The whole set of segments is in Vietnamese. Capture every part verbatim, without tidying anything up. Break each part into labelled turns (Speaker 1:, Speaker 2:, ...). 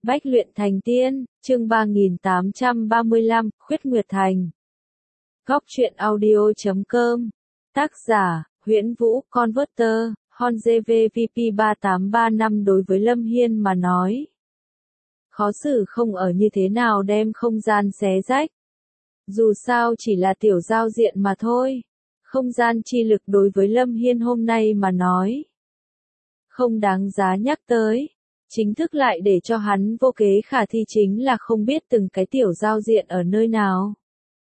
Speaker 1: Bách luyện thành tiên, chương ba nghìn tám trăm ba mươi lăm, Khuyết Nguyệt Thành. Góc truyện audio chấm com. Tác giả, Huyễn Vũ, Converter, Hon gi vê vê pê ba tám ba năm. Đối với Lâm Hiên mà nói, khó xử không ở như thế nào đem không gian xé rách. Dù sao chỉ là tiểu giao diện mà thôi. Không gian chi lực đối với Lâm Hiên hôm nay mà nói, không đáng giá nhắc tới. Chính thức lại để cho hắn vô kế khả thi chính là không biết từng cái tiểu giao diện ở nơi nào.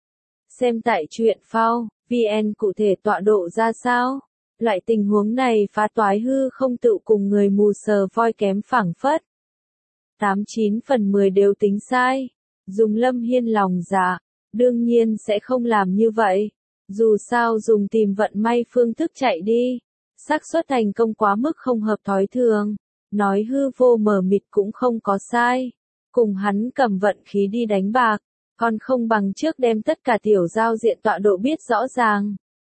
Speaker 1: Xem tại truyện phao, vn cụ thể tọa độ ra sao. Loại tình huống này phá toái hư không tự cùng người mù sờ voi kém phảng phất. tám chín phần mười đều tính sai. Dùng Lâm Hiên lòng dạ, đương nhiên sẽ không làm như vậy. Dù sao dùng tìm vận may phương thức chạy đi, xác suất thành công quá mức không hợp thói thường. Nói hư vô mờ mịt cũng không có sai. Cùng hắn cầm vận khí đi đánh bạc, còn không bằng trước đem tất cả tiểu giao diện tọa độ biết rõ ràng.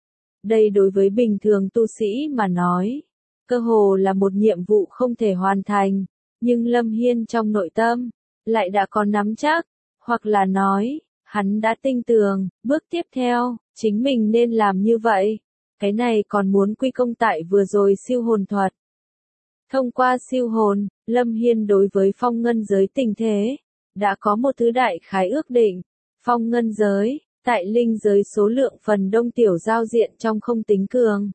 Speaker 1: Đây đối với bình thường tu sĩ mà nói, cơ hồ là một nhiệm vụ không thể hoàn thành, nhưng Lâm Hiên trong nội tâm, lại đã có nắm chắc, hoặc là nói, hắn đã tinh tường, bước tiếp theo, chính mình nên làm như vậy. Cái này còn muốn quy công tại vừa rồi siêu hồn thuật. Thông qua siêu hồn, Lâm Hiên đối với phong ngân giới tình thế, đã có một thứ đại khái ước định. Phong ngân giới, tại linh giới số lượng phần đông tiểu giao diện trong không tính cường.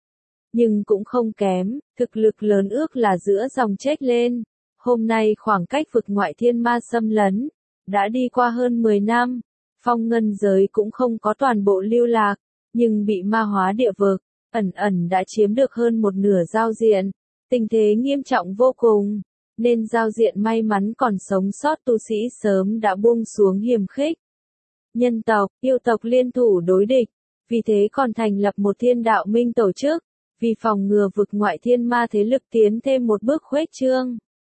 Speaker 1: Nhưng cũng không kém, thực lực lớn ước là giữa dòng chết lên. Hôm nay khoảng cách vực ngoại thiên ma xâm lấn, đã đi qua hơn mười năm. Phong ngân giới cũng không có toàn bộ lưu lạc, nhưng bị ma hóa địa vực, ẩn ẩn đã chiếm được hơn một nửa giao diện. Tình thế nghiêm trọng vô cùng, nên giao diện may mắn còn sống sót tu sĩ sớm đã buông xuống hiềm khích. Nhân tộc, yêu tộc liên thủ đối địch, vì thế còn thành lập một thiên đạo minh tổ chức, vì phòng ngừa vực ngoại thiên ma thế lực tiến thêm một bước khuếch trương.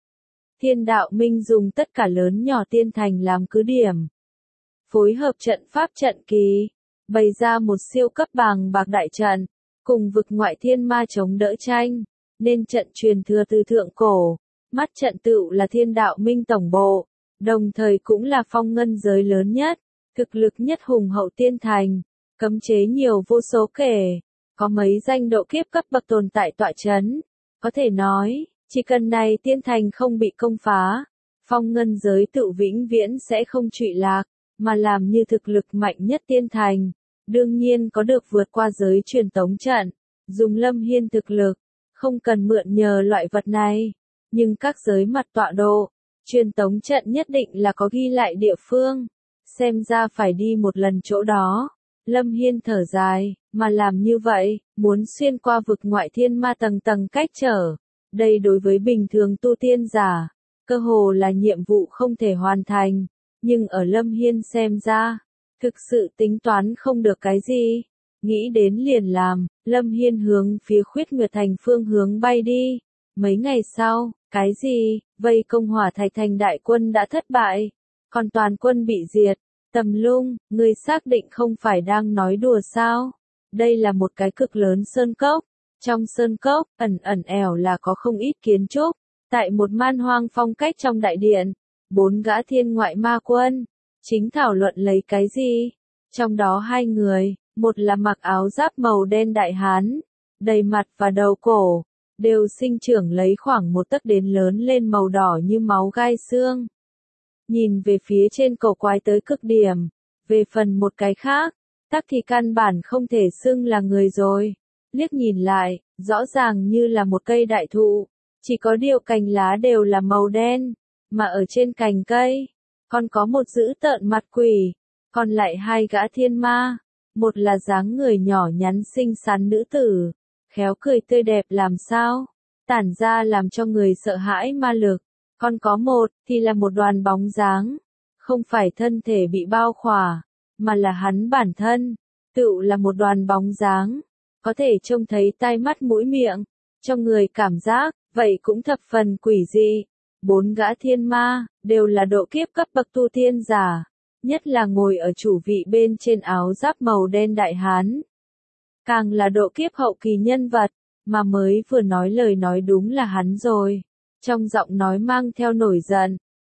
Speaker 1: Thiên đạo minh dùng tất cả lớn nhỏ tiên thành làm cứ điểm, phối hợp trận pháp trận kỳ, bày ra một siêu cấp bàng bạc đại trận, cùng vực ngoại thiên ma chống đỡ tranh. Nên trận truyền thừa từ thượng cổ, mắt trận tựu là thiên đạo minh tổng bộ, đồng thời cũng là phong ngân giới lớn nhất, thực lực nhất hùng hậu tiên thành, cấm chế nhiều vô số kể, có mấy danh độ kiếp cấp bậc tồn tại tọa chấn. Có thể nói, chỉ cần này tiên thành không bị công phá, phong ngân giới tự vĩnh viễn sẽ không trụy lạc, mà làm như thực lực mạnh nhất tiên thành, đương nhiên có được vượt qua giới truyền tống trận, dùng Lâm Hiên thực lực. Không cần mượn nhờ loại vật này, nhưng các giới mặt tọa độ, truyền tống trận nhất định là có ghi lại địa phương, xem ra phải đi một lần chỗ đó. Lâm Hiên thở dài, mà làm như vậy, muốn xuyên qua vực ngoại thiên ma tầng tầng cách trở, đây đối với bình thường tu tiên giả, cơ hồ là nhiệm vụ không thể hoàn thành, nhưng ở Lâm Hiên xem ra, thực sự tính toán không được cái gì. Nghĩ đến liền làm, Lâm Hiên hướng phía Khuyết Nguyệt Thành phương hướng bay đi. Mấy ngày sau, cái gì, vây công Hỏa Thạch Thành đại quân đã thất bại, còn toàn quân bị diệt. Tầm Lung, ngươi xác định không phải đang nói đùa sao? Đây là một cái cực lớn sơn cốc. Trong sơn cốc, ẩn ẩn ẻo là có không ít kiến trúc. Tại một man hoang phong cách trong đại điện, bốn gã thiên ngoại ma quân, chính thảo luận lấy cái gì? Trong đó hai người, một là mặc áo giáp màu đen đại hán, đầy mặt và đầu cổ, đều sinh trưởng lấy khoảng một tấc đến lớn lên màu đỏ như máu gai xương. Nhìn về phía trên cổ quái tới cực điểm, về phần một cái khác, tắc thì căn bản không thể xưng là người rồi. Liếc nhìn lại, rõ ràng như là một cây đại thụ, chỉ có điều cành lá đều là màu đen, mà ở trên cành cây, còn có một dữ tợn mặt quỷ, còn lại hai gã thiên ma. Một là dáng người nhỏ nhắn xinh xắn nữ tử, khéo cười tươi đẹp làm sao, tản ra làm cho người sợ hãi ma lực. Còn có một, thì là một đoàn bóng dáng, không phải thân thể bị bao khỏa, mà là hắn bản thân, tựu là một đoàn bóng dáng, có thể trông thấy tai mắt mũi miệng, cho người cảm giác, vậy cũng thập phần quỷ dị. Bốn gã thiên ma, đều là độ kiếp cấp bậc tu tiên giả. Nhất là ngồi ở chủ vị bên trên áo giáp màu đen đại hán. Càng là độ kiếp hậu kỳ nhân vật, mà mới vừa nói lời nói đúng là hắn rồi. Trong giọng nói mang theo nổi giận,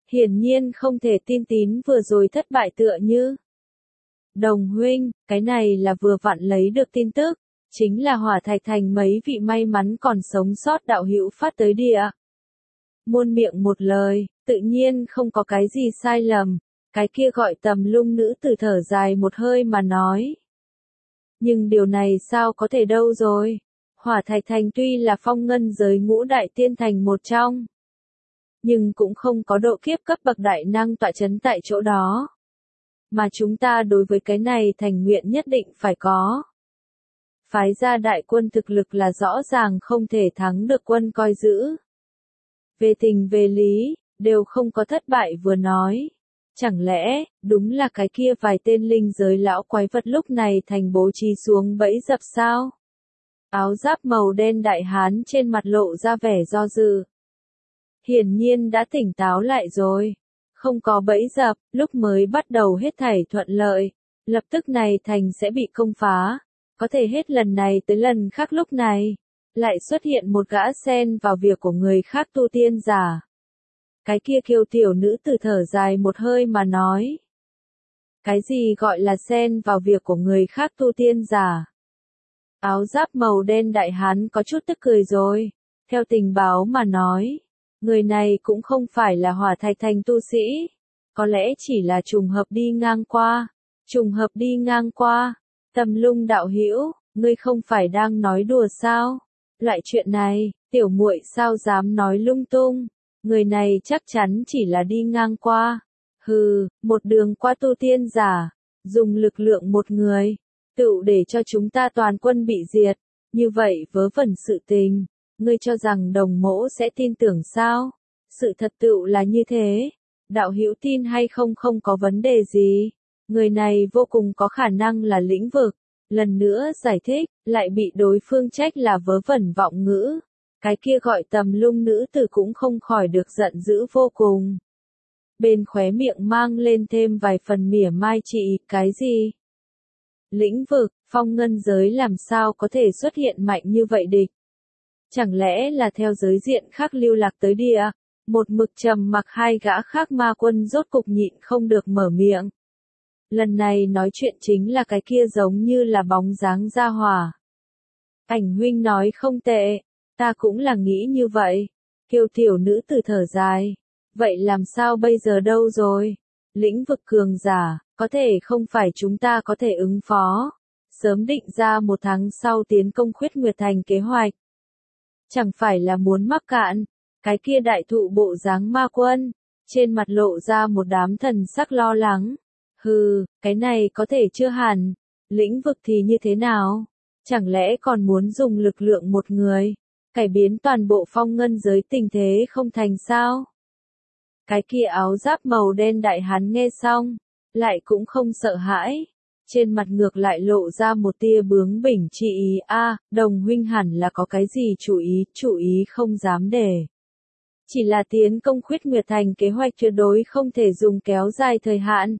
Speaker 1: Hiển nhiên không thể tin tín vừa rồi thất bại tựa như. Đồng huynh, cái này là vừa vặn lấy được tin tức, chính là Hỏa Thạch Thành mấy vị may mắn còn sống sót đạo hữu phát tới địa. Muôn miệng một lời, tự nhiên không có cái gì sai lầm, cái kia gọi Tầm Lung nữ tử thở dài một hơi mà nói. Nhưng điều này sao có thể đâu rồi? Hỏa Thạch Thành tuy là phong ngân giới ngũ đại tiên thành một trong, nhưng cũng không có độ kiếp cấp bậc đại năng tọa chấn tại chỗ đó. Mà chúng ta đối với cái này thành nguyện nhất định phải có. Phái ra đại quân thực lực là rõ ràng không thể thắng được quân coi giữ. Về tình về lý, đều không có thất bại vừa nói. Chẳng lẽ, đúng là cái kia vài tên linh giới lão quái vật lúc này thành bố trí xuống bẫy dập sao? Áo giáp màu đen đại hán trên mặt lộ ra vẻ do dự. Hiển nhiên đã tỉnh táo lại rồi. Không có bẫy dập, lúc mới bắt đầu hết thảy thuận lợi. Lập tức này thành sẽ bị công phá. Có thể hết lần này tới lần khác lúc này. Lại xuất hiện một gã xen vào việc của người khác tu tiên giả. Cái kia kiêu tiểu nữ tử thở dài một hơi mà nói. Cái gì gọi là xen vào việc của người khác tu tiên giả? Áo giáp màu đen đại hán có chút tức cười rồi. Theo tình báo mà nói, người này cũng không phải là Hỏa Thạch Thành tu sĩ. Có lẽ chỉ là trùng hợp đi ngang qua. Trùng hợp đi ngang qua. Tầm Lung đạo hữu, ngươi không phải đang nói đùa sao? Loại chuyện này, tiểu muội sao dám nói lung tung? Người này chắc chắn chỉ là đi ngang qua. Hừ, một đường qua tu tiên giả, dùng lực lượng một người, tựu để cho chúng ta toàn quân bị diệt. Như vậy vớ vẩn sự tình, ngươi cho rằng đồng mỗ sẽ tin tưởng sao? Sự thật tựu là như thế. Đạo hữu tin hay không không có vấn đề gì. Người này vô cùng có khả năng là lĩnh vực. Lần nữa giải thích, lại bị đối phương trách là vớ vẩn vọng ngữ. Cái kia gọi Tầm Lung nữ tử cũng không khỏi được giận dữ vô cùng. Bên khóe miệng mang lên thêm vài phần mỉa mai chị, cái gì? Lĩnh vực, phong ngân giới làm sao có thể xuất hiện mạnh như vậy địch? Chẳng lẽ là theo giới diện khác lưu lạc tới địa? Một mực trầm mặc hai gã khác ma quân rốt cục nhịn không được mở miệng. Lần này nói chuyện chính là cái kia giống như là bóng dáng ra hỏa. Ảnh huynh nói không tệ, ta cũng là nghĩ như vậy. Kiều tiểu nữ tử thở dài. Vậy làm sao bây giờ đâu rồi? Lĩnh vực cường giả, có thể không phải chúng ta có thể ứng phó. Sớm định ra một tháng sau tiến công Khuyết Nguyệt Thành kế hoạch. Chẳng phải là muốn mắc cạn. Cái kia đại thụ bộ dáng ma quân, trên mặt lộ ra một đám thần sắc lo lắng. Hừ, cái này có thể chưa hẳn. Lĩnh vực thì như thế nào? Chẳng lẽ còn muốn dùng lực lượng một người, cải biến toàn bộ phong ngân giới tình thế không thành sao? Cái kia áo giáp màu đen đại hán nghe xong, lại cũng không sợ hãi. Trên mặt ngược lại lộ ra một tia bướng bỉnh chi ý. A, đồng huynh hẳn là có cái gì chủ ý, chủ ý không dám để. Chỉ là tiến công Khuyết Nguyệt Thành kế hoạch tuyệt đối không thể dùng kéo dài thời hạn.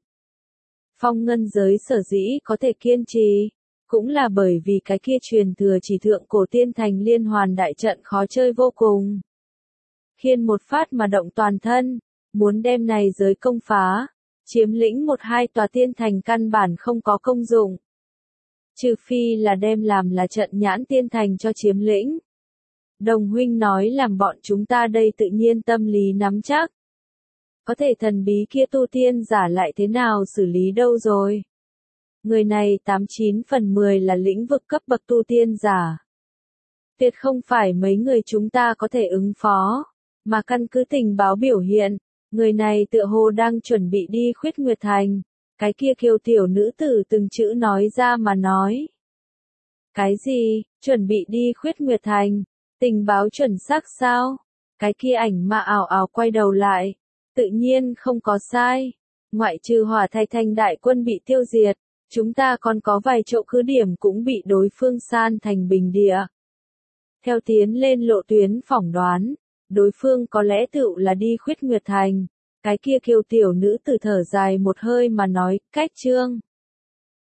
Speaker 1: Phong ngân giới sở dĩ có thể kiên trì, cũng là bởi vì cái kia truyền thừa chỉ thượng cổ tiên thành liên hoàn đại trận khó chơi vô cùng. Khiên một phát mà động toàn thân, muốn đem này giới công phá, chiếm lĩnh một hai tòa tiên thành căn bản không có công dụng. Trừ phi là đem làm là trận nhãn tiên thành cho chiếm lĩnh. Đồng huynh nói làm bọn chúng ta đây tự nhiên tâm lý nắm chắc. Có thể thần bí kia tu tiên giả lại thế nào xử lý đâu rồi? Người này tám chín phần mười là lĩnh vực cấp bậc tu tiên giả. Tuyệt không phải mấy người chúng ta có thể ứng phó, mà căn cứ tình báo biểu hiện, người này tựa hồ đang chuẩn bị đi Khuyết Nguyệt Thành. Cái kia kiều tiểu nữ tử từng chữ nói ra mà nói. Cái gì, chuẩn bị đi Khuyết Nguyệt Thành? Tình báo chuẩn xác sao? Cái kia ảnh mà ảo ảo quay đầu lại. Tự nhiên không có sai. Ngoại trừ Hỏa Thạch Thành đại quân bị tiêu diệt, chúng ta còn có vài chỗ cứ điểm cũng bị đối phương san thành bình địa. Theo tiến lên lộ tuyến phỏng đoán, đối phương có lẽ tựu là đi Khuyết Nguyệt Thành. Cái kia kiều tiểu nữ tử thở dài một hơi mà nói, cách chương.